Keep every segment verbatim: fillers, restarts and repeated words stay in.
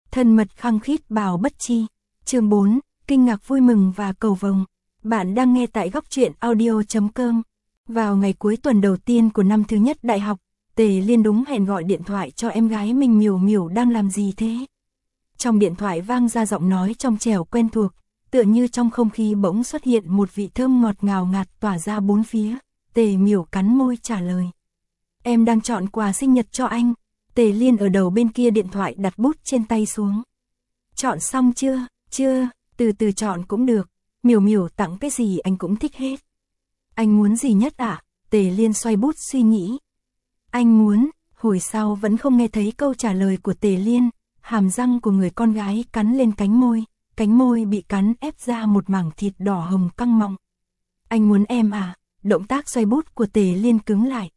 Thân mật khăng khít bảo bất chi. Chương bốn, kinh ngạc vui mừng và cầu vồng. Bạn đang nghe tại góc truyện audio chấm com. Vào ngày cuối tuần đầu tiên của năm thứ nhất đại học, Tề Liên đúng hẹn gọi điện thoại cho em gái mình. Miểu Miểu đang làm gì thế? Trong điện thoại vang ra giọng nói trong trẻo quen thuộc, tựa như trong không khí bỗng xuất hiện một vị thơm ngọt ngào ngạt tỏa ra bốn phía. Tề Miểu cắn môi trả lời. Em đang chọn quà sinh nhật cho anh. Tề Liên ở đầu bên kia điện thoại đặt bút trên tay xuống. Chọn xong chưa? Chưa, từ từ chọn cũng được. Miểu Miểu tặng cái gì anh cũng thích hết. Anh muốn gì nhất ạ? À? Tề Liên xoay bút suy nghĩ. Anh muốn, hồi sau vẫn không nghe thấy câu trả lời của Tề Liên. Hàm răng của người con gái cắn lên cánh môi, cánh môi bị cắn ép ra một mảng thịt đỏ hồng căng mọng. Anh muốn em à? Động tác xoay bút của Tề Liên cứng lại.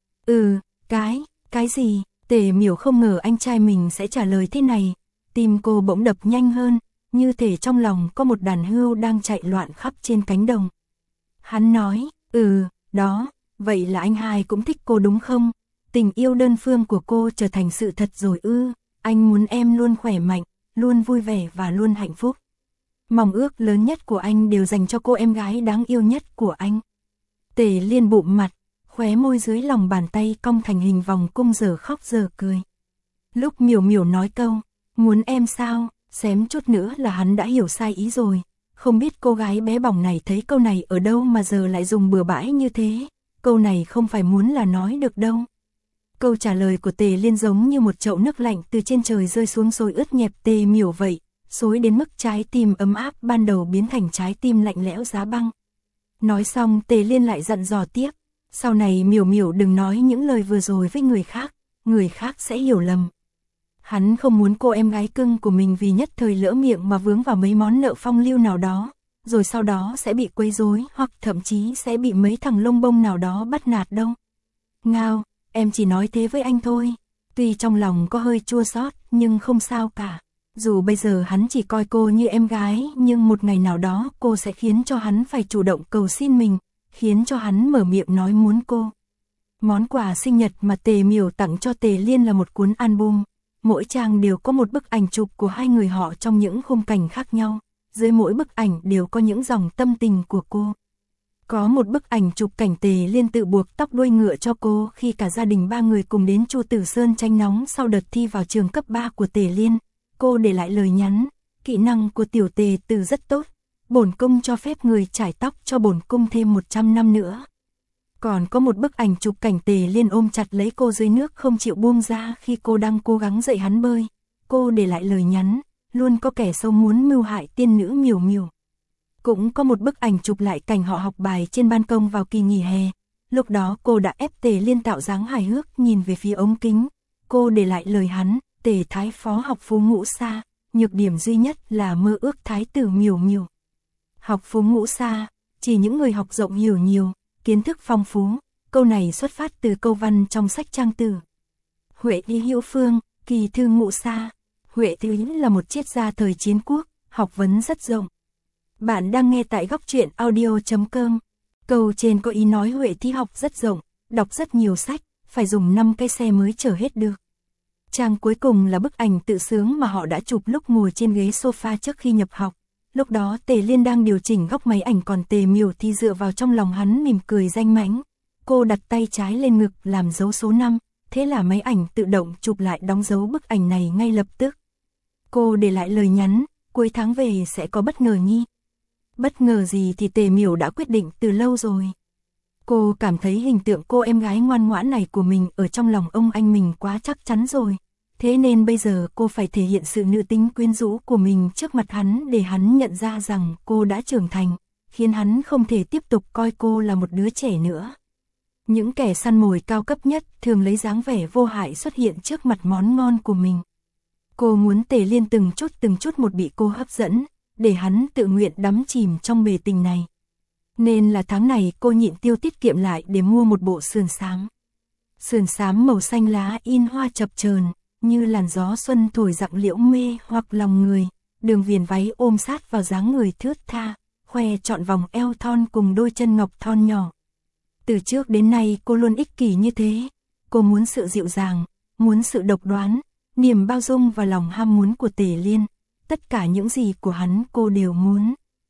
Ừ, cái, cái gì? Tề Miểu không ngờ anh trai mình sẽ trả lời thế này. Tim cô bỗng đập nhanh hơn, như thể trong lòng có một đàn hươu đang chạy loạn khắp trên cánh đồng. Hắn nói, ừ, đó, vậy là anh hai cũng thích cô đúng không? Tình yêu đơn phương của cô trở thành sự thật rồi ư? Anh muốn em luôn khỏe mạnh, luôn vui vẻ và luôn hạnh phúc. Mong ước lớn nhất của anh đều dành cho cô em gái đáng yêu nhất của anh. Tề Liên bụm mặt, khóe môi dưới lòng bàn tay cong thành hình vòng cung giờ khóc giờ cười. Lúc Miểu Miểu nói câu, muốn em sao, xém chút nữa là hắn đã hiểu sai ý rồi. Không biết cô gái bé bỏng này thấy câu này ở đâu mà giờ lại dùng bừa bãi như thế. Câu này không phải muốn là nói được đâu. Câu trả lời của Tề Liên giống như một chậu nước lạnh từ trên trời rơi xuống xối ướt nhẹp Tề Miểu vậy. Xối đến mức trái tim ấm áp ban đầu biến thành trái tim lạnh lẽo giá băng. Nói xong Tề Liên lại dặn dò tiếp. Sau này Miểu Miểu đừng nói những lời vừa rồi với người khác, người khác sẽ hiểu lầm. Hắn không muốn cô em gái cưng của mình vì nhất thời lỡ miệng mà vướng vào mấy món nợ phong lưu nào đó, rồi sau đó sẽ bị quấy rối hoặc thậm chí sẽ bị mấy thằng lông bông nào đó bắt nạt đâu. Ngao, em chỉ nói thế với anh thôi. Tuy trong lòng có hơi chua xót nhưng không sao cả. Dù bây giờ hắn chỉ coi cô như em gái, nhưng một ngày nào đó cô sẽ khiến cho hắn phải chủ động cầu xin mình, khiến cho hắn mở miệng nói muốn cô. Món quà sinh nhật mà Tề Miểu tặng cho Tề Liên là một cuốn album. Mỗi trang đều có một bức ảnh chụp của hai người họ trong những khung cảnh khác nhau. Dưới mỗi bức ảnh đều có những dòng tâm tình của cô. Có một bức ảnh chụp cảnh Tề Liên tự buộc tóc đuôi ngựa cho cô khi cả gia đình ba người cùng đến Chu Tử Sơn tranh nóng sau đợt thi vào trường cấp ba của Tề Liên. Cô để lại lời nhắn, kỹ năng của tiểu Tề Tử rất tốt. Bổn cung cho phép người chải tóc cho bổn cung thêm một trăm năm nữa. Còn có một bức ảnh chụp cảnh Tề Liên ôm chặt lấy cô dưới nước không chịu buông ra khi cô đang cố gắng dạy hắn bơi. Cô để lại lời nhắn, luôn có kẻ xấu muốn mưu hại tiên nữ Miểu Miểu. Cũng có một bức ảnh chụp lại cảnh họ học bài trên ban công vào kỳ nghỉ hè. Lúc đó cô đã ép Tề Liên tạo dáng hài hước nhìn về phía ống kính. Cô để lại lời hắn, Tề Thái Phó học Phú Ngũ Sa, nhược điểm duy nhất là mơ ước Thái tử Miểu Miểu. Học Phú Ngũ Sa, chỉ những người học rộng hiểu nhiều, kiến thức phong phú. Câu này xuất phát từ câu văn trong sách Trang Tử. Huệ Ý Hữu Phương, kỳ thư Ngũ Sa. Huệ Ý là một triết gia thời chiến quốc, học vấn rất rộng. Bạn đang nghe tại góc truyện audio chấm com. Câu trên có ý nói Huệ Thi học rất rộng, đọc rất nhiều sách, phải dùng năm cái xe mới chở hết được. Trang cuối cùng là bức ảnh tự sướng mà họ đã chụp lúc ngồi trên ghế sofa trước khi nhập học. Lúc đó Tề Liên đang điều chỉnh góc máy ảnh còn Tề Miểu thì dựa vào trong lòng hắn mỉm cười danh mãnh. Cô đặt tay trái lên ngực làm dấu số năm, thế là máy ảnh tự động chụp lại đóng dấu bức ảnh này ngay lập tức. Cô để lại lời nhắn, cuối tháng về sẽ có bất ngờ nhi. Bất ngờ gì thì Tề Miểu đã quyết định từ lâu rồi. Cô cảm thấy hình tượng cô em gái ngoan ngoãn này của mình ở trong lòng ông anh mình quá chắc chắn rồi. Thế nên bây giờ cô phải thể hiện sự nữ tính quyến rũ của mình trước mặt hắn để hắn nhận ra rằng cô đã trưởng thành, khiến hắn không thể tiếp tục coi cô là một đứa trẻ nữa. Những kẻ săn mồi cao cấp nhất thường lấy dáng vẻ vô hại xuất hiện trước mặt món ngon của mình. Cô muốn Tề Liên từng chút từng chút một bị cô hấp dẫn, để hắn tự nguyện đắm chìm trong bề tình này. Nên là tháng này cô nhịn tiêu tiết kiệm lại để mua một bộ sườn xám. Sườn xám màu xanh lá in hoa chập chờn, như làn gió xuân thổi dặng liễu mê hoặc lòng người. Đường viền váy ôm sát vào dáng người thướt tha, khoe trọn vòng eo thon cùng đôi chân ngọc thon nhỏ. Từ trước đến nay cô luôn ích kỷ như thế. Cô muốn sự dịu dàng, muốn sự độc đoán, niềm bao dung và lòng ham muốn của Tề Liên, tất cả những gì của hắn cô đều muốn.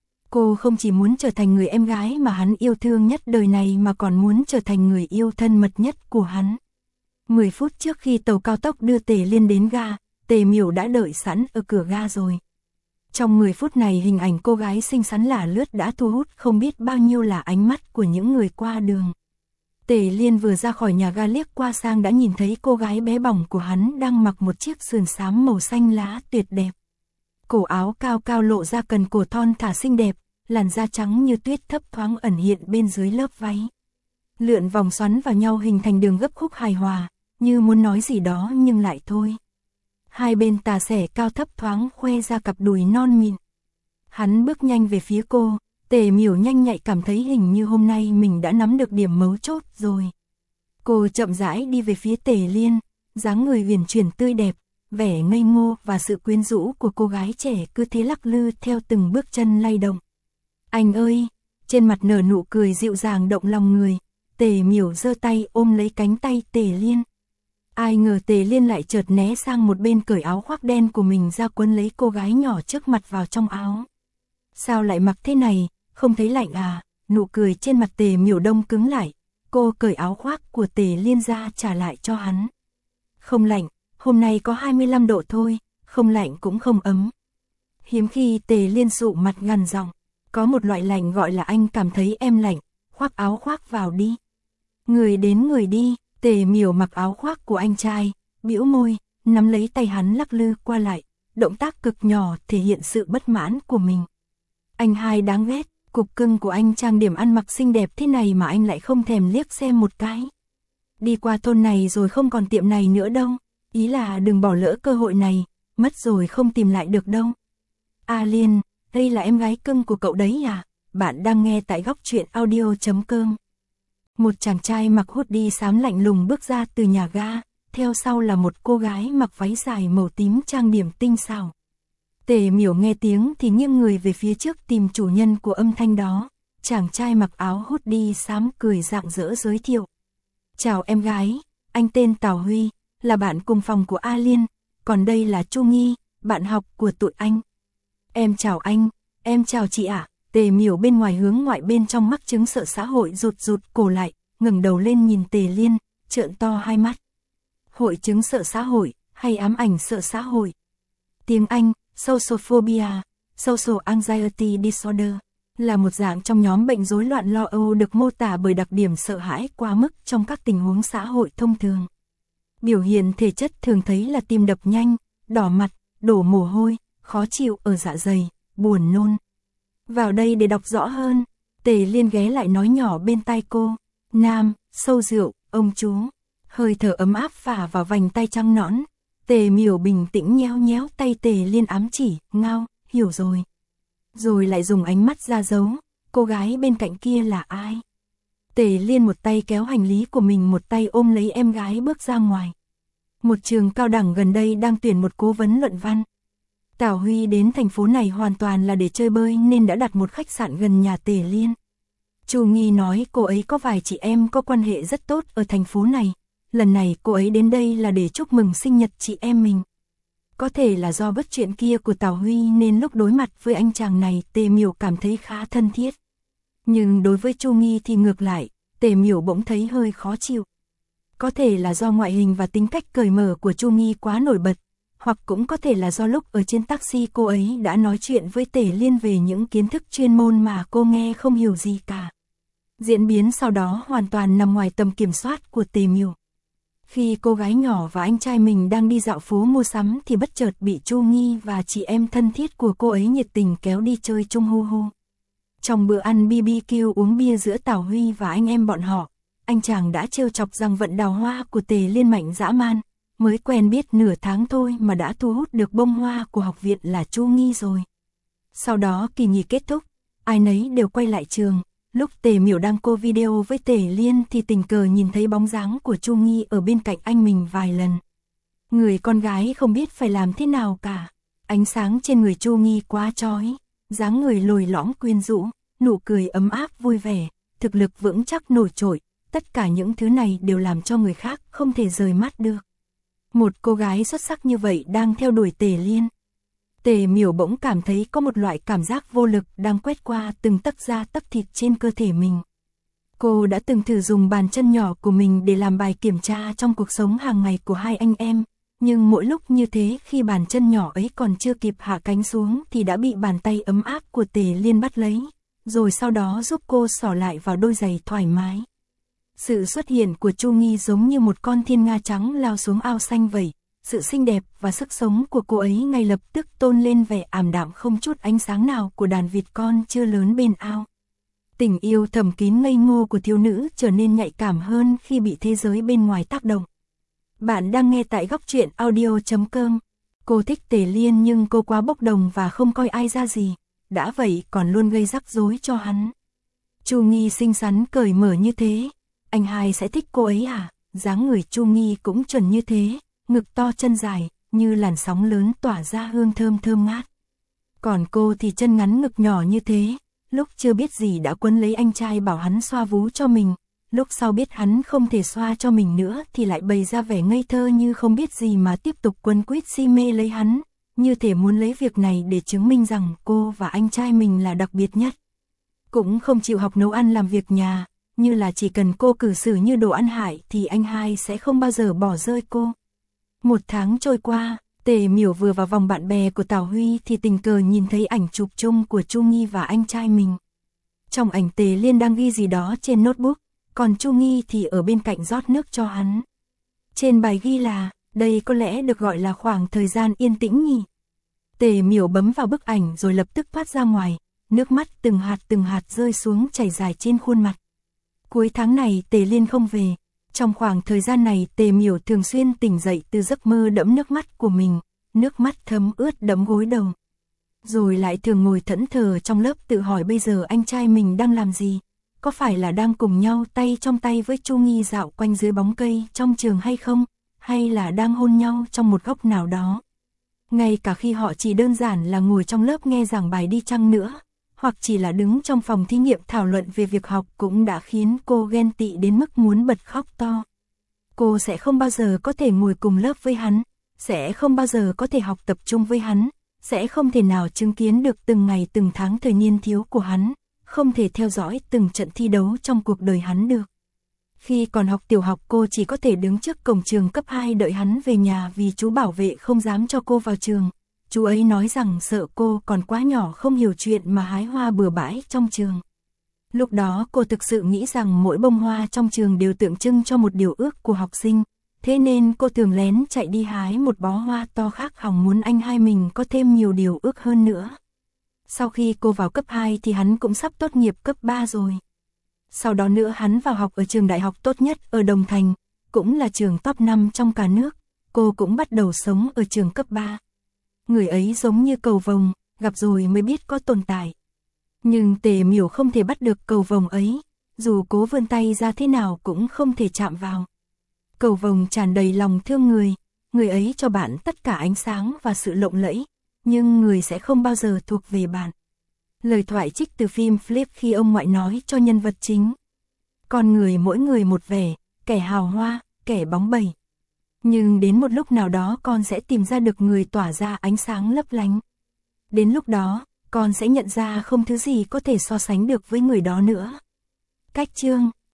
Cô không chỉ muốn trở thành người em gái mà hắn yêu thương nhất đời này mà còn muốn trở thành người yêu thân mật nhất của hắn. mười phút trước khi tàu cao tốc đưa Tề Liên đến ga, Tề Miểu đã đợi sẵn ở cửa ga rồi. Trong mười phút này hình ảnh cô gái xinh xắn lả lướt đã thu hút không biết bao nhiêu là ánh mắt của những người qua đường. Tề Liên vừa ra khỏi nhà ga liếc qua sang đã nhìn thấy cô gái bé bỏng của hắn đang mặc một chiếc sườn xám màu xanh lá tuyệt đẹp. Cổ áo cao cao lộ ra cần cổ thon thả xinh đẹp, làn da trắng như tuyết thấp thoáng ẩn hiện bên dưới lớp váy. Lượn vòng xoắn vào nhau hình thành đường gấp khúc hài hòa, như muốn nói gì đó nhưng lại thôi. Hai bên tà xẻ cao thấp thoáng khoe ra cặp đùi non mịn. Hắn bước nhanh về phía cô, Tề Miểu nhanh nhạy cảm thấy hình như hôm nay mình đã nắm được điểm mấu chốt rồi. Cô chậm rãi đi về phía Tề Liên, dáng người huyền chuyển tươi đẹp, vẻ ngây ngô và sự quyến rũ của cô gái trẻ cứ thế lắc lư theo từng bước chân lay động. Anh ơi, trên mặt nở nụ cười dịu dàng động lòng người, Tề Miểu giơ tay ôm lấy cánh tay Tề Liên. Ai ngờ Tề Liên lại chợt né sang một bên cởi áo khoác đen của mình ra quấn lấy cô gái nhỏ trước mặt vào trong áo. Sao lại mặc thế này, không thấy lạnh à? Nụ cười trên mặt Tề Miểu đông cứng lại, cô cởi áo khoác của Tề Liên ra trả lại cho hắn. Không lạnh, hôm nay có hai mươi lăm độ thôi, không lạnh cũng không ấm. Hiếm khi Tề Liên dụ mặt gằn giọng, có một loại lạnh gọi là anh cảm thấy em lạnh, khoác áo khoác vào đi. Người đến người đi, Tề Miểu mặc áo khoác của anh trai, bĩu môi, nắm lấy tay hắn lắc lư qua lại, động tác cực nhỏ thể hiện sự bất mãn của mình. Anh hai đáng ghét, cục cưng của anh trang điểm ăn mặc xinh đẹp thế này mà anh lại không thèm liếc xem một cái. Đi qua thôn này rồi không còn tiệm này nữa đâu, ý là đừng bỏ lỡ cơ hội này, mất rồi không tìm lại được đâu. A Liên, đây là em gái cưng của cậu đấy à? Bạn đang nghe tại góc truyện audio chấm com. Một chàng trai mặc hoodie xám lạnh lùng bước ra từ nhà ga, theo sau là một cô gái mặc váy dài màu tím trang điểm tinh xảo. Tề Miểu nghe tiếng thì nghiêng người về phía trước tìm chủ nhân của âm thanh đó. Chàng trai mặc áo hoodie xám cười rạng rỡ giới thiệu. Chào em gái, anh tên Tào Huy, là bạn cùng phòng của A Liên, còn đây là Chu Nghi, bạn học của tụi anh. Em chào anh, em chào chị ạ. Tề Miểu bên ngoài hướng ngoại bên trong mắc chứng sợ xã hội rụt rụt cổ lại, ngẩng đầu lên nhìn Tề Liên, trợn to hai mắt. Hội chứng sợ xã hội, hay ám ảnh sợ xã hội? Tiếng Anh, social phobia, social anxiety disorder, là một dạng trong nhóm bệnh rối loạn lo âu được mô tả bởi đặc điểm sợ hãi quá mức trong các tình huống xã hội thông thường. Biểu hiện thể chất thường thấy là tim đập nhanh, đỏ mặt, đổ mồ hôi, khó chịu ở dạ dày, buồn nôn. Vào đây để đọc rõ hơn, Tề Liên ghé lại nói nhỏ bên tai cô. Nam, sâu rượu, ông chú. Hơi thở ấm áp phả vào vành tay trắng nõn. Tề Miểu bình tĩnh nhéo nhéo tay Tề Liên ám chỉ, ngao, hiểu rồi. Rồi lại dùng ánh mắt ra dấu, cô gái bên cạnh kia là ai? Tề Liên một tay kéo hành lý của mình một tay ôm lấy em gái bước ra ngoài. Một trường cao đẳng gần đây đang tuyển một cố vấn luận văn. Tào Huy đến thành phố này hoàn toàn là để chơi bơi nên đã đặt một khách sạn gần nhà Tề Liên. Chu Nghi nói cô ấy có vài chị em có quan hệ rất tốt ở thành phố này. Lần này cô ấy đến đây là để chúc mừng sinh nhật chị em mình. Có thể là do bất chuyện kia của Tào Huy nên lúc đối mặt với anh chàng này Tề Miểu cảm thấy khá thân thiết. Nhưng đối với Chu Nghi thì ngược lại, Tề Miểu bỗng thấy hơi khó chịu. Có thể là do ngoại hình và tính cách cởi mở của Chu Nghi quá nổi bật. Hoặc cũng có thể là do lúc ở trên taxi cô ấy đã nói chuyện với Tề Liên về những kiến thức chuyên môn mà cô nghe không hiểu gì cả. Diễn biến sau đó hoàn toàn nằm ngoài tầm kiểm soát của Tề Miểu. Khi cô gái nhỏ và anh trai mình đang đi dạo phố mua sắm thì bất chợt bị Chu Nghi và chị em thân thiết của cô ấy nhiệt tình kéo đi chơi chung hu hu. Trong bữa ăn bê bê kiu uống bia giữa Tào Huy và anh em bọn họ, anh chàng đã trêu chọc rằng vận đào hoa của Tề Liên mạnh dã man. Mới quen biết nửa tháng thôi mà đã thu hút được bông hoa của học viện là Chu Nghi rồi. Sau đó kỳ nghỉ kết thúc, ai nấy đều quay lại trường. Lúc Tề Miểu đang cô video với Tề Liên thì tình cờ nhìn thấy bóng dáng của Chu Nghi ở bên cạnh anh mình vài lần. Người con gái không biết phải làm thế nào cả. Ánh sáng trên người Chu Nghi quá chói, dáng người lồi lõm quyến rũ, nụ cười ấm áp vui vẻ, thực lực vững chắc nổi trội. Tất cả những thứ này đều làm cho người khác không thể rời mắt được. Một cô gái xuất sắc như vậy đang theo đuổi Tề Liên. Tề Miểu bỗng cảm thấy có một loại cảm giác vô lực đang quét qua từng tấc da tấc thịt trên cơ thể mình. Cô đã từng thử dùng bàn chân nhỏ của mình để làm bài kiểm tra trong cuộc sống hàng ngày của hai anh em, nhưng mỗi lúc như thế khi bàn chân nhỏ ấy còn chưa kịp hạ cánh xuống thì đã bị bàn tay ấm áp của Tề Liên bắt lấy, rồi sau đó giúp cô xỏ lại vào đôi giày thoải mái. Sự xuất hiện của Chu Nghi giống như một con thiên nga trắng lao xuống ao xanh vậy, sự xinh đẹp và sức sống của cô ấy ngay lập tức tôn lên vẻ ảm đạm không chút ánh sáng nào của đàn vịt con chưa lớn bên ao. Tình yêu thầm kín ngây ngô của thiếu nữ trở nên nhạy cảm hơn khi bị thế giới bên ngoài tác động. Bạn đang nghe tại góc truyện audio chấm com. Cô thích Tề Liên nhưng cô quá bốc đồng và không coi ai ra gì, đã vậy còn luôn gây rắc rối cho hắn. Chu Nghi xinh xắn cởi mở như thế, anh hai sẽ thích cô ấy à? Dáng người Chu Nghi cũng chuẩn như thế, ngực to chân dài, như làn sóng lớn tỏa ra hương thơm thơm ngát. Còn cô thì chân ngắn ngực nhỏ như thế, lúc chưa biết gì đã quấn lấy anh trai bảo hắn xoa vú cho mình, lúc sau biết hắn không thể xoa cho mình nữa thì lại bày ra vẻ ngây thơ như không biết gì mà tiếp tục quấn quýt si mê lấy hắn, như thể muốn lấy việc này để chứng minh rằng cô và anh trai mình là đặc biệt nhất. Cũng không chịu học nấu ăn làm việc nhà, như là chỉ cần cô cử xử như đồ ăn hại thì anh hai sẽ không bao giờ bỏ rơi cô. Một tháng trôi qua, Tề Miểu vừa vào vòng bạn bè của Tào Huy thì tình cờ nhìn thấy ảnh chụp chung của Chu Nghi và anh trai mình. Trong ảnh Tề Liên đang ghi gì đó trên notebook, còn Chu Nghi thì ở bên cạnh rót nước cho hắn. Trên bài ghi là, đây có lẽ được gọi là khoảng thời gian yên tĩnh nhỉ. Tề Miểu bấm vào bức ảnh rồi lập tức thoát ra ngoài, nước mắt từng hạt từng hạt rơi xuống chảy dài trên khuôn mặt. Cuối tháng này Tề Liên không về. Trong khoảng thời gian này Tề Miểu thường xuyên tỉnh dậy từ giấc mơ đẫm nước mắt của mình, nước mắt thấm ướt đẫm gối đầu. Rồi lại thường ngồi thẫn thờ trong lớp tự hỏi bây giờ anh trai mình đang làm gì, có phải là đang cùng nhau tay trong tay với Chu Nghi dạo quanh dưới bóng cây trong trường hay không, hay là đang hôn nhau trong một góc nào đó. Ngay cả khi họ chỉ đơn giản là ngồi trong lớp nghe giảng bài đi chăng nữa, hoặc chỉ là đứng trong phòng thí nghiệm thảo luận về việc học cũng đã khiến cô ghen tị đến mức muốn bật khóc to. Cô sẽ không bao giờ có thể ngồi cùng lớp với hắn, sẽ không bao giờ có thể học tập trung với hắn, sẽ không thể nào chứng kiến được từng ngày từng tháng thời niên thiếu của hắn, không thể theo dõi từng trận thi đấu trong cuộc đời hắn được. Khi còn học tiểu học cô chỉ có thể đứng trước cổng trường cấp hai đợi hắn về nhà vì chú bảo vệ không dám cho cô vào trường. Chú ấy nói rằng sợ cô còn quá nhỏ không hiểu chuyện mà hái hoa bừa bãi trong trường. Lúc đó cô thực sự nghĩ rằng mỗi bông hoa trong trường đều tượng trưng cho một điều ước của học sinh, thế nên cô thường lén chạy đi hái một bó hoa to khác hòng muốn anh hai mình có thêm nhiều điều ước hơn nữa. Sau khi cô vào cấp hai thì hắn cũng sắp tốt nghiệp cấp ba rồi. Sau đó nữa hắn vào học ở trường đại học tốt nhất ở Đồng Thành, cũng là trường top năm trong cả nước, cô cũng bắt đầu sống ở trường cấp ba. Người ấy giống như cầu vồng, gặp rồi mới biết có tồn tại. Nhưng Tề Miểu không thể bắt được cầu vồng ấy, dù cố vươn tay ra thế nào cũng không thể chạm vào. Cầu vồng tràn đầy lòng thương người, người ấy cho bạn tất cả ánh sáng và sự lộng lẫy, nhưng người sẽ không bao giờ thuộc về bạn. Lời thoại trích từ phim Flip khi ông ngoại nói cho nhân vật chính. Con người mỗi người một vẻ, kẻ hào hoa, kẻ bóng bẩy. Nhưng đến một lúc nào đó con sẽ tìm ra được người tỏa ra ánh sáng lấp lánh. Đến lúc đó, con sẽ nhận ra không thứ gì có thể so sánh được với người đó nữa. Cách chương